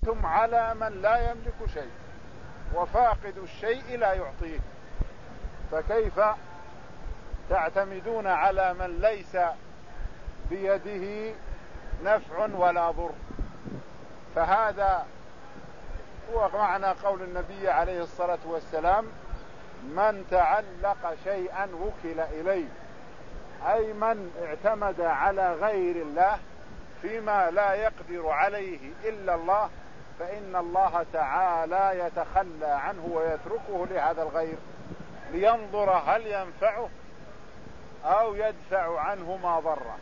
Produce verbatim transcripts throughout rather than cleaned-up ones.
اعتمدتم على من لا يملك شيء، وفاقد الشيء لا يعطيه، فكيف تعتمدون على من ليس بيده نفع ولا ضر؟ فهذا هو معنى قول النبي عليه الصلاة والسلام: من تعلق شيئا وكل إليه، أي من اعتمد على غير الله فيما لا يقدر عليه إلا الله، فإن الله تعالى يتخلى عنه ويتركه لهذا الغير لينظر هل ينفعه أو يدفع عنه ما ضره.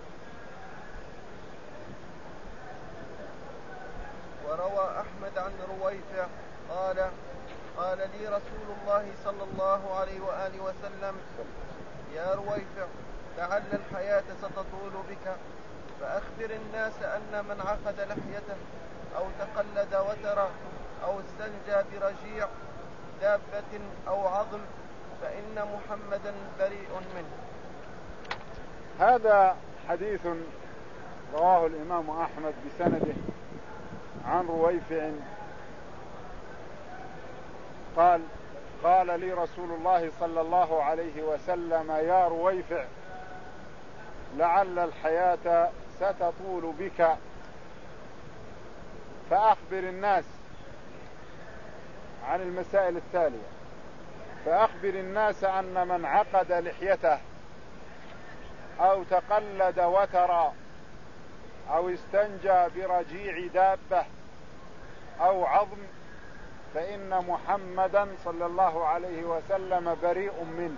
وروى أحمد عن رويفع قال: قال لي رسول الله صلى الله عليه وآله وسلم: يا رويفع، لعل الحياة ستطول بك، فأخبر الناس أن من عقد لحيته أو تقلد وترى أو استنجى برجيع دابة أو عظم فإن محمدا بريء منه. هذا حديث رواه الإمام أحمد بسنده عن رويفع قال: قال لي رسول الله صلى الله عليه وسلم: يا رويفع، لعل الحياة ستطول بك، فأخبر الناس عن المسائل التالية: فأخبر الناس أن من عقد لحيته أو تقلد وترى أو استنجى برجيع دابة أو عظم فإن محمدا صلى الله عليه وسلم بريء منه.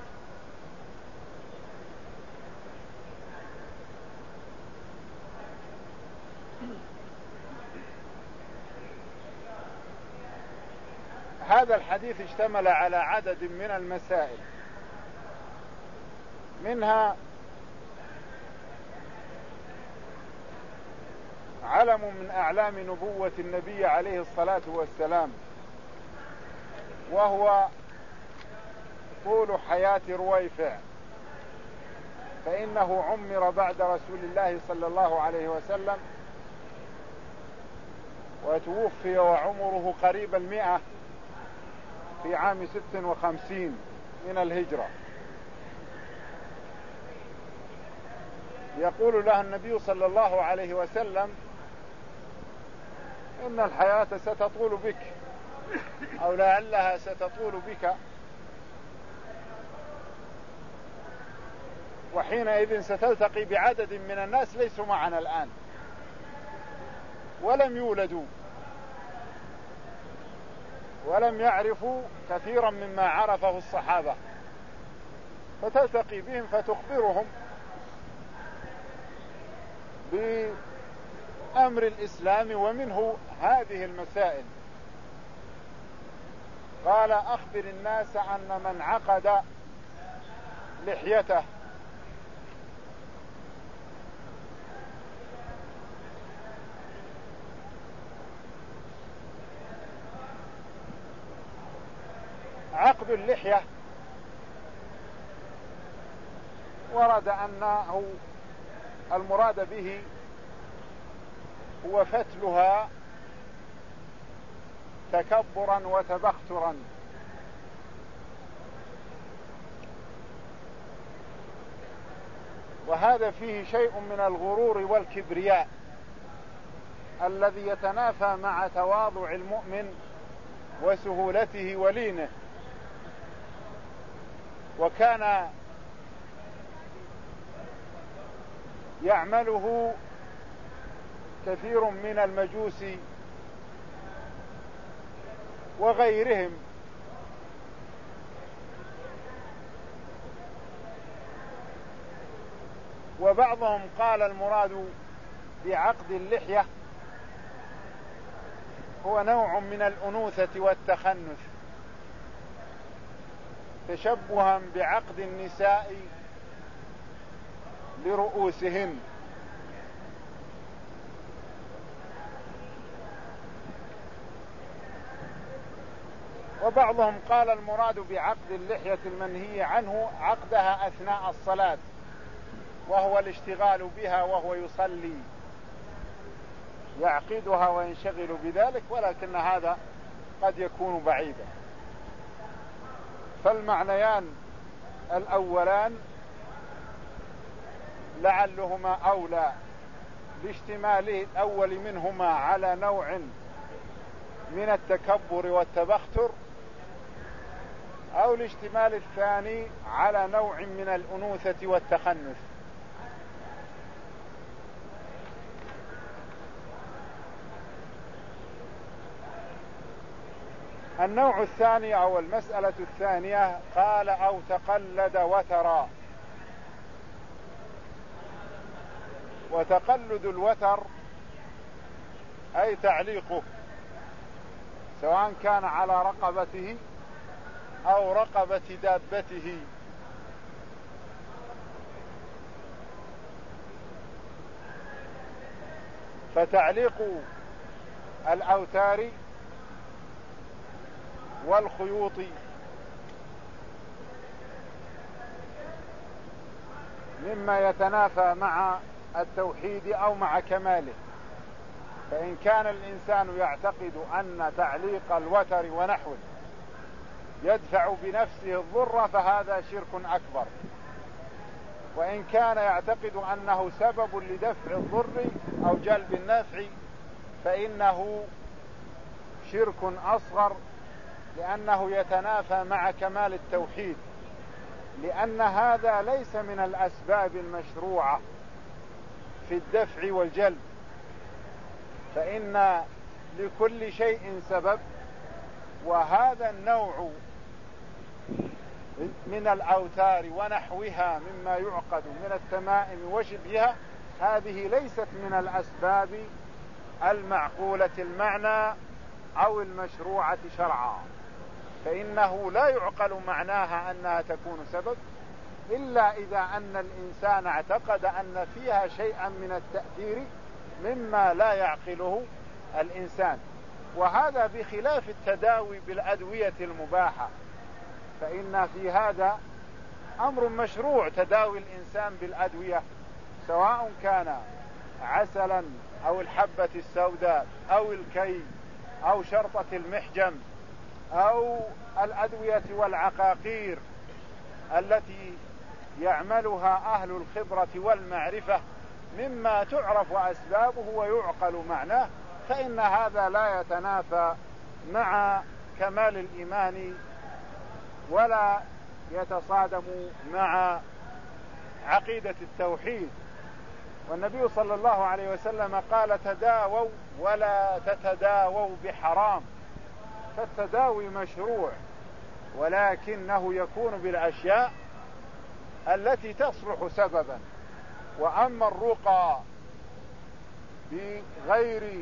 هذا الحديث اشتمل على عدد من المسائل، منها علم من أعلام نبوة النبي عليه الصلاة والسلام، وهو طول حياة رويفع، فإنه عمر بعد رسول الله صلى الله عليه وسلم وتوفي وعمره قريب المئة في عام ست وخمسين من الهجرة. يقول له النبي صلى الله عليه وسلم: إن الحياة ستطول بك، أو لعلها ستطول بك، وحينئذ ستلتقي بعدد من الناس ليسوا معنا الآن ولم يولدوا ولم يعرفوا كثيرا مما عرفه الصحابة، فتلتقي بهم فتخبرهم بأمر الإسلام ومنه هذه المسائل. قال: أخبر الناس أن من عقد لحيته عقد اللحية ورد أنه المراد به هو فتلها تكبرا وتبخترا، وهذا فيه شيء من الغرور والكبرياء الذي يتنافى مع تواضع المؤمن وسهولته ولينه. وكان يعمله كثير من المجوس وغيرهم، وبعضهم قال المراد بعقد اللحية هو نوع من الأنوثة والتخنث، تشبها بعقد النساء لرؤوسهن. وبعضهم قال المراد بعقد اللحية المنهي عنه عقدها أثناء الصلاة، وهو الاشتغال بها وهو يصلي، يعقدها وينشغل بذلك، ولكن هذا قد يكون بعيدا. فالمعنيان الأولان لعلهما أولى لاشتمال الأول منهما على نوع من التكبر والتبختر، أو الاشتمال الثاني على نوع من الأنوثة والتخنث. النوع الثاني أو المسألة الثانية قال أو تقلد وترا. وتقلد الوتر أي تعليقه، سواء كان على رقبته أو رقبة دابته. فتعليق الأوتار والخيوط مما يتنافى مع التوحيد أو مع كماله. فإن كان الإنسان يعتقد أن تعليق الوتر ونحوه يدفع بنفسه الضر فهذا شرك أكبر، وإن كان يعتقد أنه سبب لدفع الضر أو جلب النفع فإنه شرك أصغر، لأنه يتنافى مع كمال التوحيد، لأن هذا ليس من الأسباب المشروعة في الدفع والجلب. فإن لكل شيء سبب، وهذا النوع من الأوتار ونحوها مما يعقد من التمائم وشبهها هذه ليست من الأسباب المعقولة المعنى أو المشروعة شرعا، فإنه لا يعقل معناها أنها تكون سبب إلا إذا أن الإنسان اعتقد أن فيها شيئا من التأثير مما لا يعقله الإنسان. وهذا بخلاف التداوي بالأدوية المباحة، فإن في هذا أمر مشروع، تداوي الإنسان بالأدوية سواء كان عسلا أو الحبة السوداء أو الكي أو شرطة المحجم أو الأدوية والعقاقير التي يعملها أهل الخبرة والمعرفة مما تعرف أسبابه ويعقل معناه، فإن هذا لا يتنافى مع كمال الإيمان ولا يتصادم مع عقيدة التوحيد. والنبي صلى الله عليه وسلم قال تداووا ولا تتداووا بحرام. فالتداوي مشروع، ولكنه يكون بالأشياء التي تصلح سببا. وأما الرقى بغير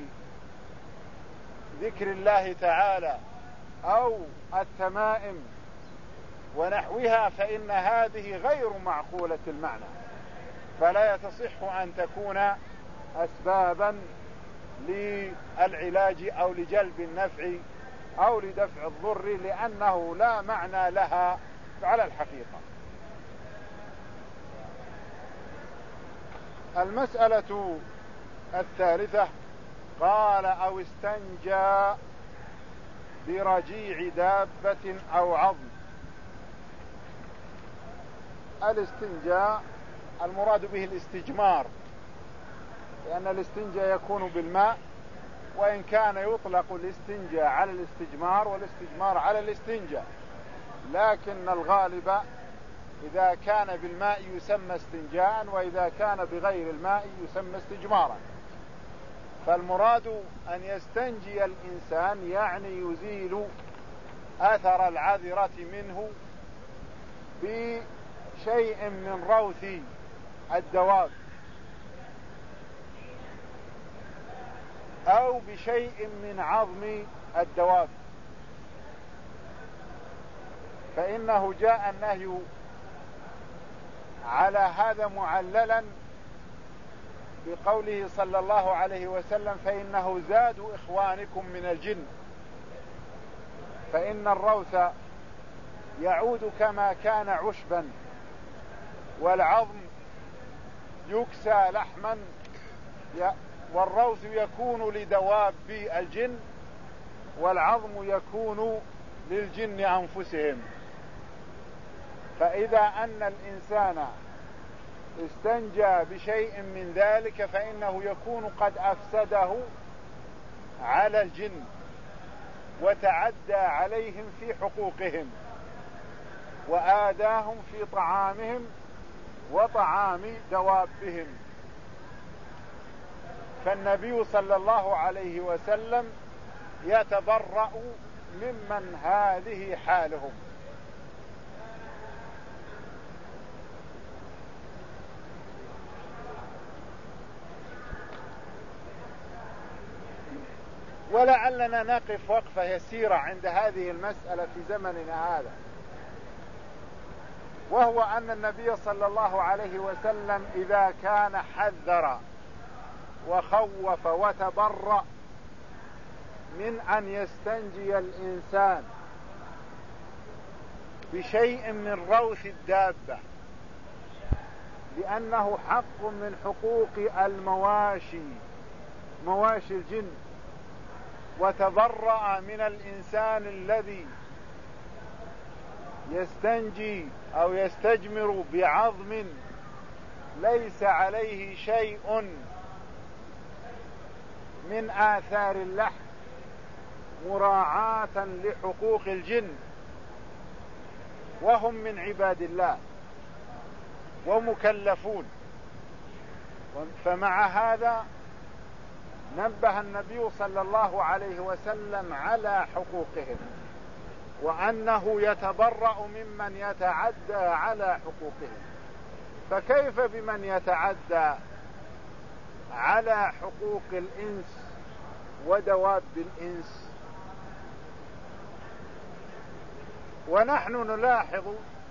ذكر الله تعالى أو التمائم ونحوها فإن هذه غير معقولة المعنى، فلا يتصح أن تكون أسبابا للعلاج أو لجلب النفع أو لدفع الضر، لأنه لا معنى لها على الحقيقة. المسألة الثالثة قال أو استنجى برجيع دابة أو عظم. الاستنجاء المراد به الاستجمار، لأن الاستنجاء يكون بالماء، وإن كان يطلق الاستنجاء على الاستجمار والاستجمار على الاستنجاء، لكن الغالب إذا كان بالماء يسمى استنجاء، وإذا كان بغير الماء يسمى استجمارا. فالمراد أن يستنجي الإنسان يعني يزيل أثر العذرة منه بشيء من روث الدواب أو بشيء من عظم الدواب، فإنه جاء النهي على هذا معللا بقوله صلى الله عليه وسلم فإنه زاد إخوانكم من الجن. فإن الروث يعود كما كان عشبا، والعظم يكسى لحما والروث يكون لدواب الجن، والعظم يكون للجن أنفسهم. فإذا أن الإنسان استنجى بشيء من ذلك فإنه يكون قد أفسده على الجن وتعدى عليهم في حقوقهم وآذاهم في طعامهم وطعام دوابهم. فالنبي صلى الله عليه وسلم يتبرأ ممن هذه حالهم. ولعلنا نقف وقفة يسيرة عند هذه المسألة في زمننا هذا، وهو أن النبي صلى الله عليه وسلم إذا كان حذر وخوف وتبرأ من أن يستنجي الإنسان بشيء من روث الدابة لأنه حق من حقوق المواشي مواشي الجن، وتبرأ من الإنسان الذي يستنجي أو يستجمر بعظم ليس عليه شيء من آثار اللحم مراعاة لحقوق الجن، وهم من عباد الله ومكلفون. فمع هذا نبه النبي صلى الله عليه وسلم على حقوقهم، وأنه يتبرأ ممن يتعدى على حقوقهم. فكيف بمن يتعدى على حقوق الإنس ودواب الإنس؟ ونحن نلاحظ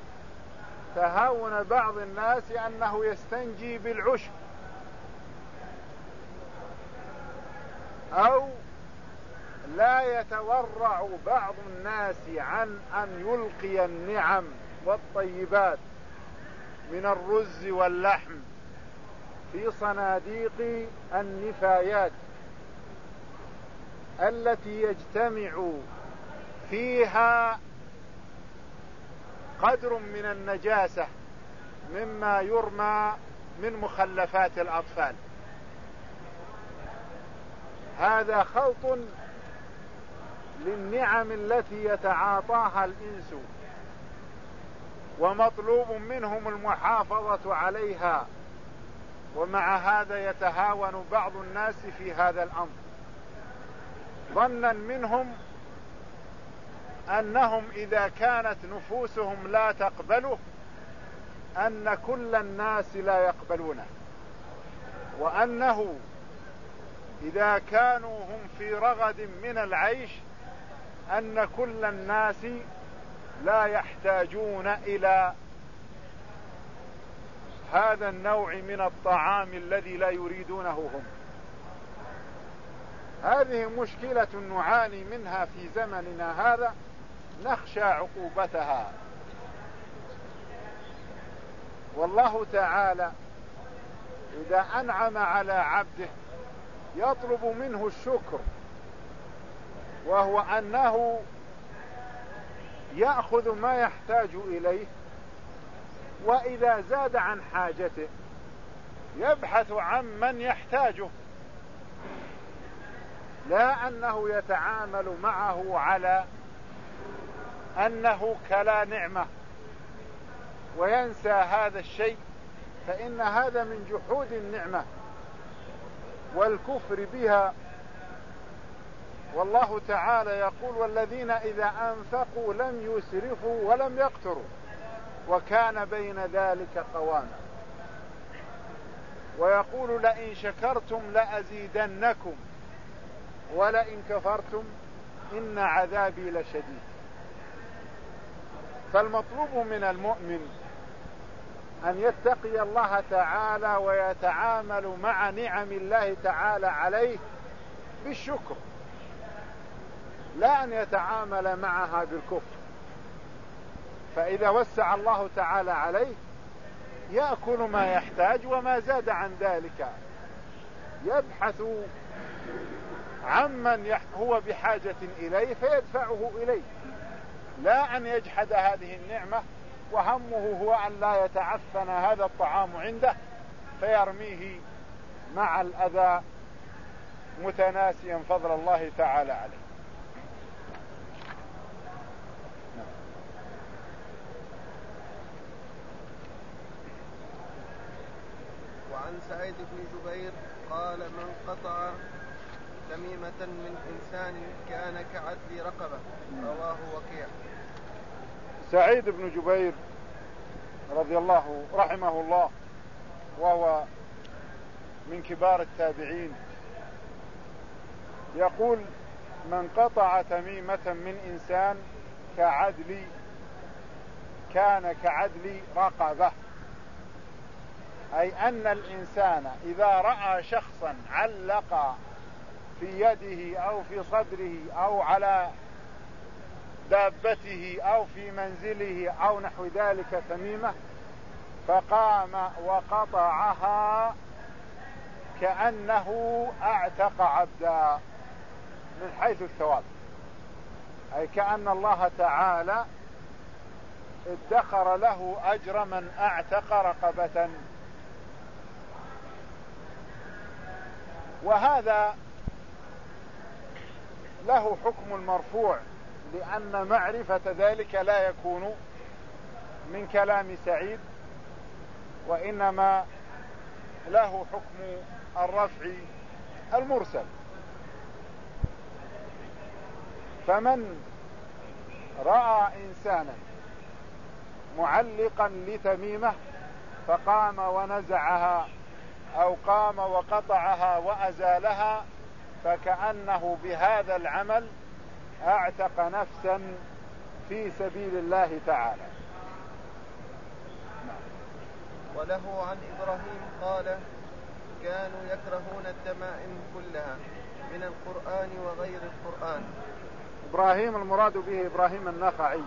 تهاون بعض الناس أنه يستنجي بالعشب، أو لا يتورع بعض الناس عن أن يلقي النعم والطيبات من الرز واللحم في صناديق النفايات التي يجتمع فيها قدر من النجاسة مما يرمى من مخلفات الأطفال. هذا خلط للنعم التي يتعاطاها الإنس، ومطلوب منهم المحافظة عليها، ومع هذا يتهاون بعض الناس في هذا الأمر ظنا منهم أنهم إذا كانت نفوسهم لا تقبله أن كل الناس لا يقبلونه، وأنه إذا كانوا هم في رغد من العيش أن كل الناس لا يحتاجون إلى هذا النوع من الطعام الذي لا يريدونه هم. هذه مشكلة نعاني منها في زمننا هذا، نخشى عقوبتها. والله تعالى إذا أنعم على عبده يطلب منه الشكر، وهو أنه يأخذ ما يحتاج إليه، وإذا زاد عن حاجته يبحث عن من يحتاجه، لا أنه يتعامل معه على أنه كلا نعمة وينسى هذا الشيء، فإن هذا من جحود النعمة والكفر بها. والله تعالى يقول: والذين إذا أنفقوا لم يسرفوا ولم يقتروا وكان بين ذلك قواما. ويقول: لئن شكرتم لأزيدنكم ولئن كفرتم إن عذابي لشديد. فالمطلوب من المؤمن أن يتقي الله تعالى ويتعامل مع نعم الله تعالى عليه بالشكر، لا أن يتعامل معها بالكفر. فإذا وسع الله تعالى عليه يأكل ما يحتاج وما زاد عن ذلك يبحث عمن هو بحاجة إليه فيدفعه إليه، لا أن يجحد هذه النعمة وهمه هو أن لا يتعفن هذا الطعام عنده فيرميه مع الأذى متناسيا فضل الله تعالى عليه. وعن سعيد بن جبير قال: من قطع تميمة من إنسان كان كعدل رقبة. رواه وكيع. سعيد بن جبير رضي الله رحمه الله وهو من كبار التابعين يقول: من قطع تميمة من إنسان كعدل كان كعدل رقبة، أي أن الإنسان إذا رأى شخصا علق في يده أو في صدره أو على دابته أو في منزله أو نحو ذلك تميمة فقام وقطعها كأنه اعتق عبدا من حيث الثواب، أي كأن الله تعالى ادخر له أجر من اعتق رقبة. وهذا له حكم المرفوع، لأن معرفة ذلك لا يكون من كلام سعيد، وإنما له حكم الرفع المرسل. فمن رأى إنسانا معلقا لتميمة فقام ونزعها أو قام وقطعها وأزالها فكأنه بهذا العمل اعتق نفسا في سبيل الله تعالى. وله عن إبراهيم قال: كانوا يكرهون التمائم كلها من القرآن وغير القرآن. إبراهيم المراد به إبراهيم النخعي،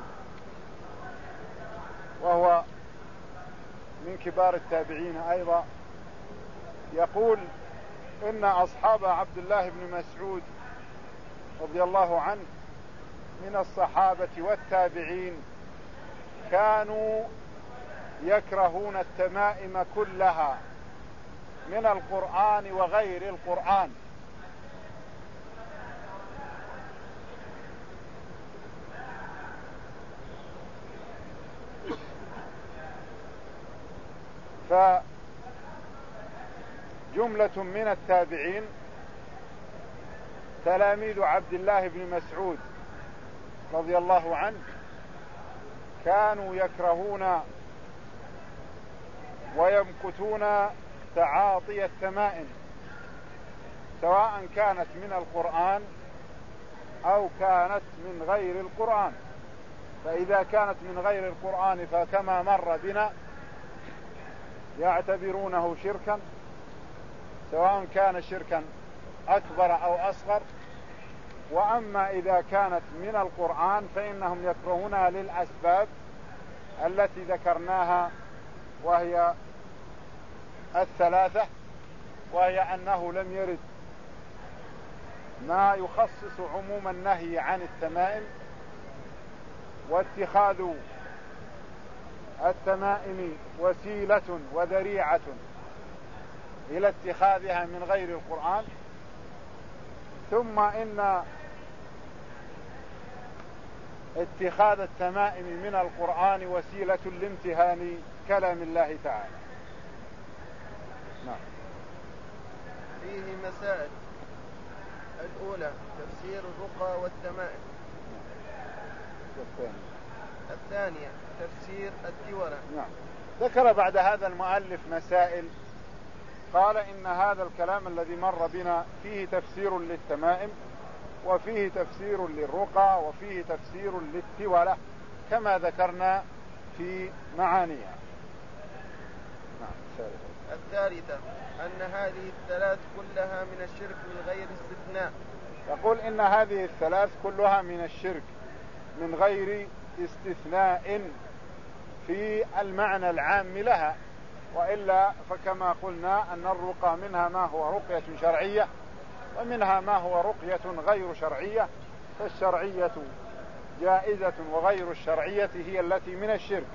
وهو من كبار التابعين أيضا، يقول: إن أصحاب عبد الله بن مسعود رضي الله عنه من الصحابة والتابعين كانوا يكرهون التمائم كلها من القرآن وغير القرآن. فجملة من التابعين تلاميذ عبد الله بن مسعود رضي الله عنه كانوا يكرهون ويمقتون تعاطي التمائم، سواء كانت من القرآن أو كانت من غير القرآن. فإذا كانت من غير القرآن فكما مر بنا يعتبرونه شركا، سواء كان شركا أكبر أو أصغر. وأما إذا كانت من القرآن فإنهم يكرهونها للأسباب التي ذكرناها، وهي الثلاثة، وهي أنه لم يرد ما يخصص عموم النهي عن التمائم، واتخاذ التمائم وسيلة وذريعة إلى اتخاذها من غير القرآن. ثم إن اتخاذ التمائم من القرآن وسيلة لامتهان كلام الله تعالى. نعم. فيه مسائل. الأولى تفسير الرقى والتمائم. والثانية. الثانية تفسير التورة. نعم. ذكر بعد هذا المؤلف مسائل، قال: إن هذا الكلام الذي مر بنا فيه تفسير للتمائم، وفيه تفسير للرقى، وفيه تفسير للتولة كما ذكرنا في معانيها. نعم. الثالثة أن هذه الثلاث كلها من الشرك من غير استثناء. يقول: إن هذه الثلاث كلها من الشرك من غير استثناء في المعنى العام لها، وإلا فكما قلنا أن الرقى منها ما هو رقية شرعية ومنها ما هو رقية غير شرعية، فالشرعية جائزة وغير الشرعية هي التي من الشرك.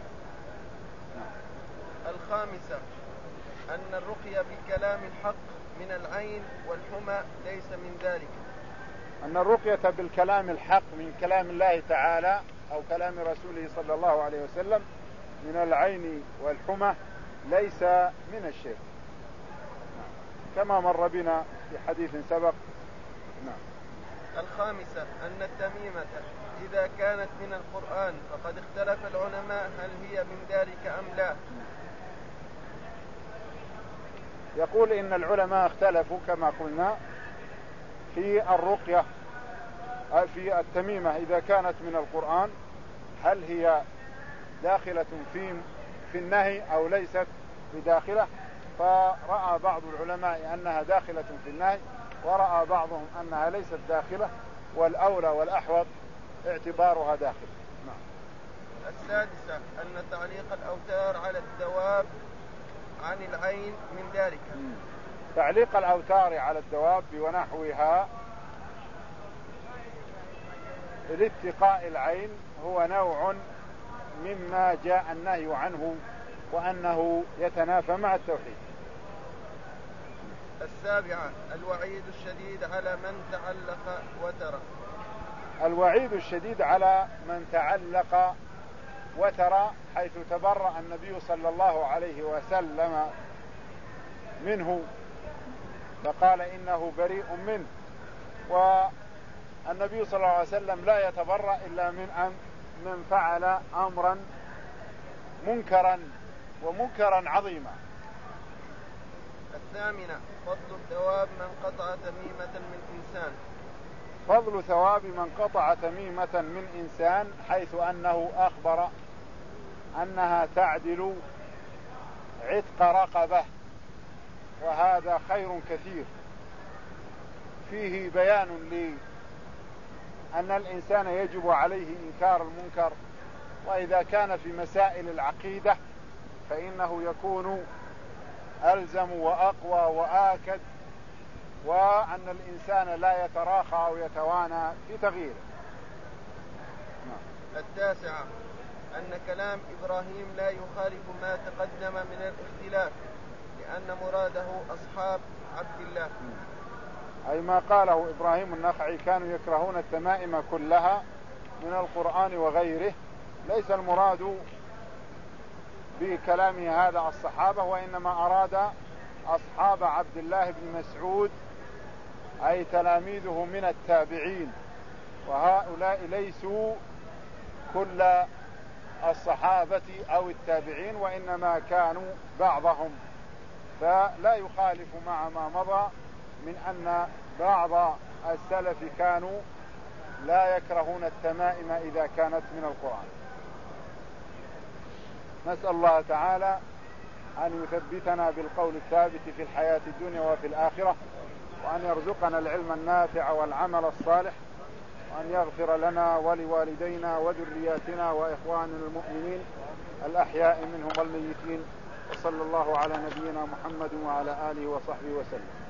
الخامسة أن الرقية بالكلام الحق من العين والحمى ليس من ذلك. أن الرقية بالكلام الحق من كلام الله تعالى أو كلام رسوله صلى الله عليه وسلم من العين والحمى ليس من الشرك، كما مر بنا في حديث سبق. نعم. الخامسة أن التميمة إذا كانت من القرآن فقد اختلف العلماء هل هي من ذلك أم لا. يقول إن العلماء اختلفوا كما قلنا في الرقية في التميمة إذا كانت من القرآن هل هي داخلة في في النهي أو ليست بداخلة، فرأى بعض العلماء أنها داخلة في النهي ورأى بعضهم أنها ليست داخلة، والأولى والأحوط اعتبارها داخل. نعم. السادسة أن تعليق الأوتار على الدواب عن العين من ذلك. تعليق الأوتار على الدواب ونحوها لاتقاء العين هو نوع مما جاء النهي عنه وأنه يتنافى مع التوحيد. السابعة الوعيد الشديد على من تعلق وتر. الوعيد الشديد على من تعلق وتر، حيث تبرأ النبي صلى الله عليه وسلم منه فقال إنه بريء منه، والنبي صلى الله عليه وسلم لا يتبرأ إلا من أن من فعل أمرا منكرا ومنكرا عظيما. الثامنة فضل الثواب من قطع تميمة من إنسان. فضل ثواب من قطع تميمة من إنسان، حيث أنه أخبر أنها تعدل عتق رقبة، وهذا خير كثير فيه بيان لي أن الإنسان يجب عليه إنكار المنكر، وإذا كان في مسائل العقيدة فإنه يكون ألزم وأقوى وآكد، وأن الإنسان لا يتراخى أو يتوانى في تغييره. التاسعة أن كلام إبراهيم لا يخالف ما تقدم من الاختلاف، لأن مراده أصحاب عبد الله، أي ما قاله إبراهيم النخعي كانوا يكرهون التمائم كلها من القرآن وغيره، ليس المراد بكلامه هذا الصحابة، وإنما أراد أصحاب عبد الله بن مسعود أي تلاميذه من التابعين، وهؤلاء ليسوا كل الصحابة أو التابعين، وإنما كانوا بعضهم، فلا يخالف مع ما مضى من أن بعض السلف كانوا لا يكرهون التمائم إذا كانت من القرآن. نسأل الله تعالى أن يثبتنا بالقول الثابت في الحياة الدنيا وفي الآخرة، وأن يرزقنا العلم النافع والعمل الصالح، وأن يغفر لنا ولوالدينا وذرياتنا وإخواننا المؤمنين الأحياء منهم والميتين، وصلى الله على نبينا محمد وعلى آله وصحبه وسلم.